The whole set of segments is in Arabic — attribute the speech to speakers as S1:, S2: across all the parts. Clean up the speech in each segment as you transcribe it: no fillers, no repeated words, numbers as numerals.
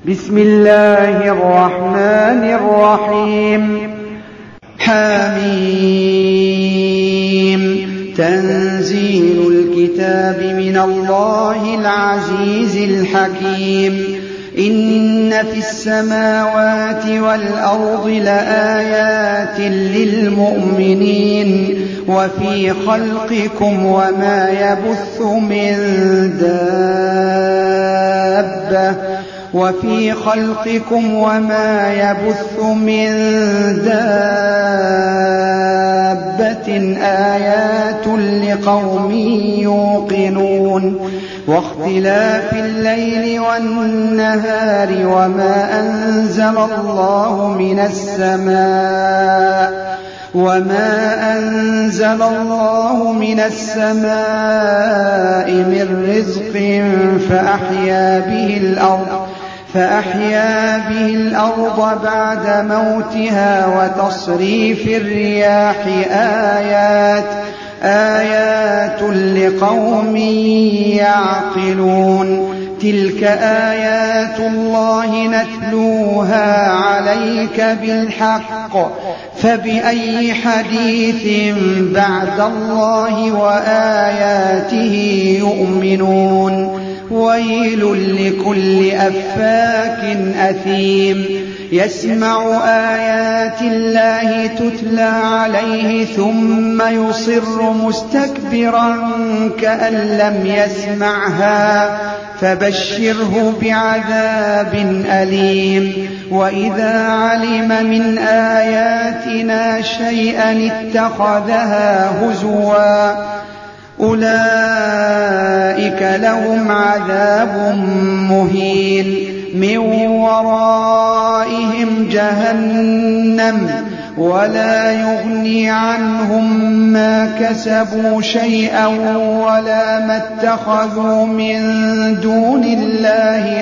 S1: بسم الله الرحمن الرحيم. حميم. تنزيل الكتاب من الله العزيز الحكيم. إن في السماوات والأرض لآيات للمؤمنين وفي خلقكم وما يبث من دابة آيات لقوم يوقنون. واختلاف الليل والنهار وما أنزل الله من السماء من رزق فأحيا به الأرض بعد موتها وتصريف الرياح آيات لقوم يعقلون. تلك آيات الله نتلوها عليك بالحق فبأي حديث بعد الله وآياته يؤمنون. ويل لكل أفاك أثيم يسمع آيات الله تتلى عليه ثم يصر مستكبرا كأن لم يسمعها فبشره بعذاب أليم. وإذا علم من آياتنا شيئا اتخذها هزوا أولئك لهم عذاب مهين من ورائهم جهنم ولا يغني عنهم ما كسبوا شيئا ولا ما اتخذوا من دون الله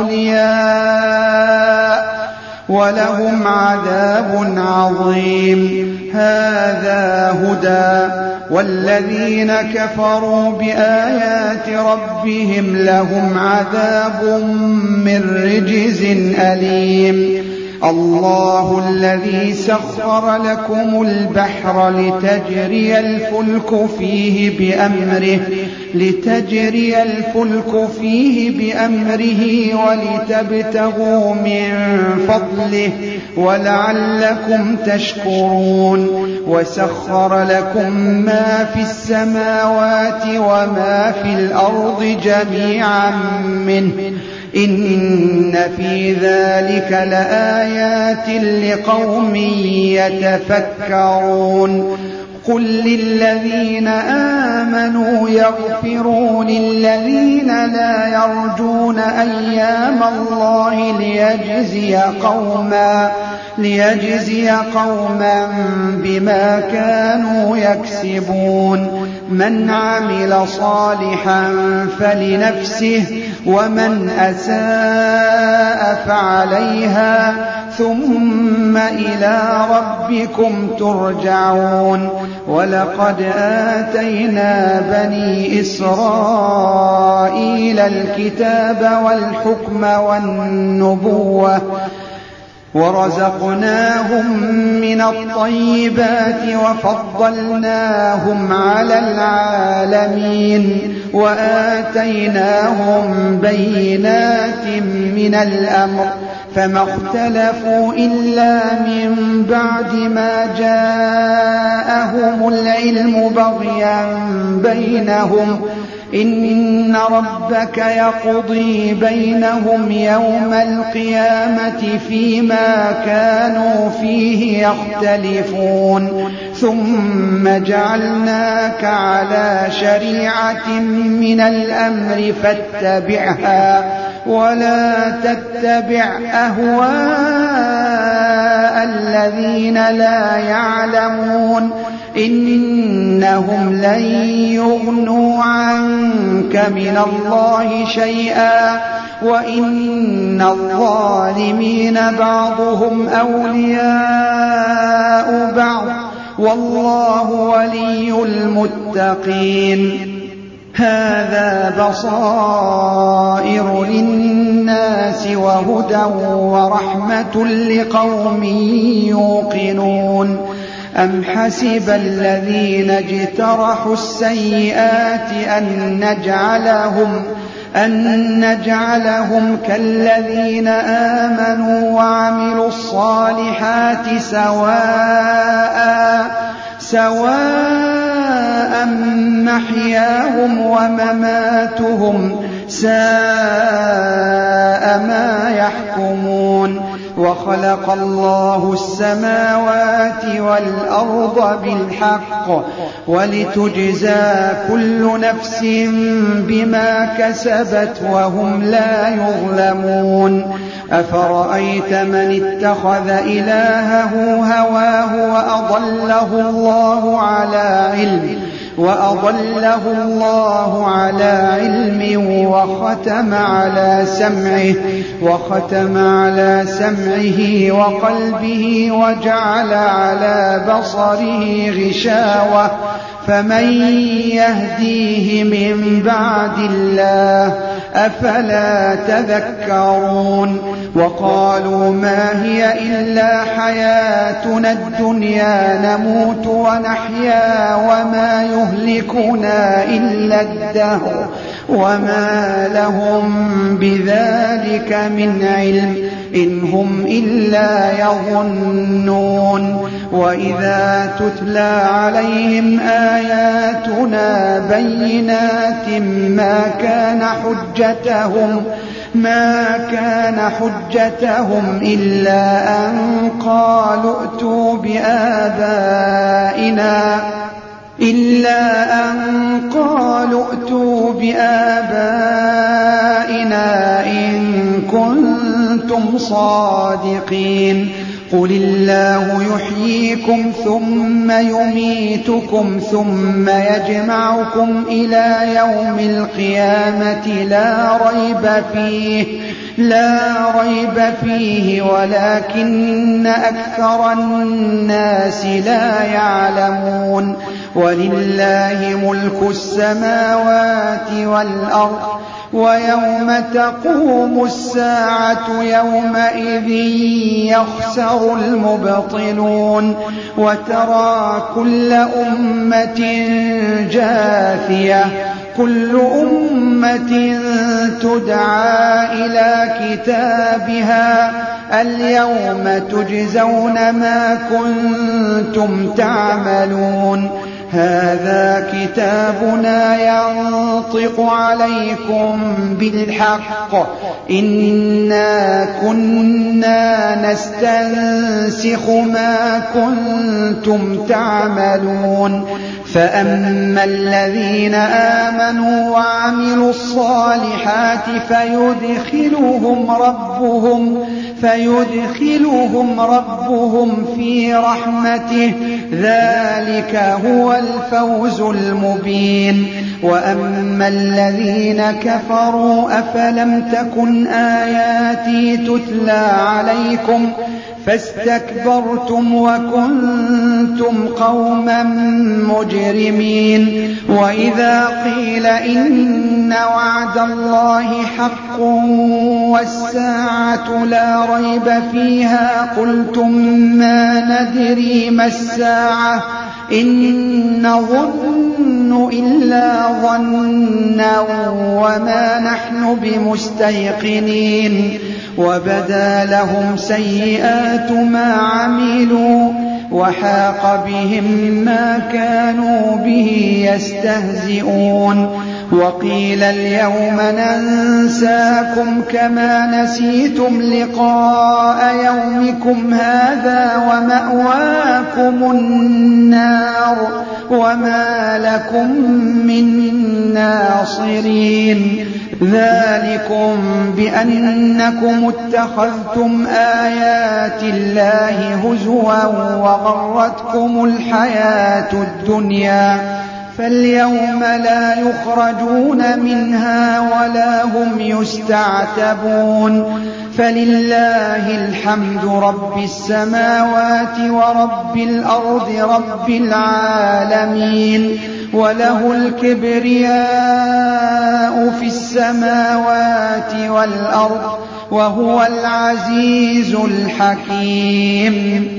S1: أولياء ولهم عذاب عظيم. هذا هدى والذين كفروا بآيات ربهم لهم عذاب من رجز أليم. الله الذي سخر لكم البحر لتجري الفلك فيه بأمره ولتبتغوا من فضله ولعلكم تشكرون. وسخر لكم ما في السماوات وما في الأرض جميعا منه إن في ذلك لآيات لقوم يتفكرون. قل للذين آمنوا يغفروا للذين لا يرجون أيام الله ليجزي قوما بما كانوا يكسبون. من عمل صالحا فلنفسه ومن أساء فعليها ثم إلى ربكم ترجعون. ولقد آتينا بني إسرائيل الكتاب والحكم والنبوة ورزقناهم من الطيبات وفضلناهم على العالمين وآتيناهم بينات من الأمر فما اختلفوا إلا من بعد ما جاءهم العلم بغيا بينهم. إن ربك يقضي بينهم يوم القيامة فيما كانوا فيه يختلفون. ثم جعلناك على شريعة من الأمر فاتبعها ولا تتبع أهواء الذين لا يعلمون إنهم لن يغنوا عنك من الله شيئا وإن الظالمين بعضهم أولياء بعض والله ولي المتقين. هذا بصائر للناس وهدى ورحمة لقوم يوقنون أم حسب الذين اجترحوا السيئات أن نجعلهم كالذين آمنوا وعملوا الصالحات سواء محياهم ومماتهم ساء ما يحكمون وخلق الله السماوات والأرض بالحق ولتجزى كل نفس بما كسبت وهم لا يظلمون أفرأيت من اتخذ إلهه هواه وأضله الله على علم وختم على سمعه وقلبه وجعل على بصره غشاوة فمن يهديه من بعد الله أفلا تذكرون وقالوا ما هي إلا حياتنا الدنيا نموت ونحيا وما يهلكنا إلا الدهر وما لهم بذلك من علم إن هم إلا يظنون وإذا تتلى عليهم آياتنا بينات ما كان حجتهم إلا أن قالوا ائتوا بآبائنا إن كنتم صادقين قل الله يحييكم ثم يميتكم ثم يجمعكم إلى يوم القيامة لا ريب فيه ولكن أكثر الناس لا يعلمون ولله ملك السماوات والأرض ويوم تقوم الساعة يومئذ يخسر المبطلون وترى كل أمة جاثية كل أمة تدعى إلى كتابها اليوم تجزون ما كنتم تعملون هذا كتابنا ينطق عليكم بالحق إنا كنا نستنسخ ما كنتم تعملون فأما الذين آمنوا وعملوا الصالحات فيدخلهم ربهم في رحمته ذلك هو الفوز المبين وأما الذين كفروا أفلم تكن آياتي تتلى عليكم فاستكبرتم وكنتم قوما مجرمين وإذا قيل إن وعد الله حق والساعة لا ريب فيها قلتم ما ندري ما الساعة إن نظن إلا ظنا وما نحن بمستيقنين وبدا لهم سيئات ما عملوا وحاق بهم ما كانوا به يستهزئون وقيل اليوم ننساكم كما نسيتم لقاء يومكم هذا ومأواكم النار وما لكم من ناصرين ذلكم بأنكم اتخذتم آيات الله هزوا وغرتكم الحياة الدنيا فاليوم لا يخرجون منها ولا هم يستعتبون فلله الحمد رب السماوات ورب الأرض رب العالمين وله الكبرياء في السماوات والأرض وهو العزيز الحكيم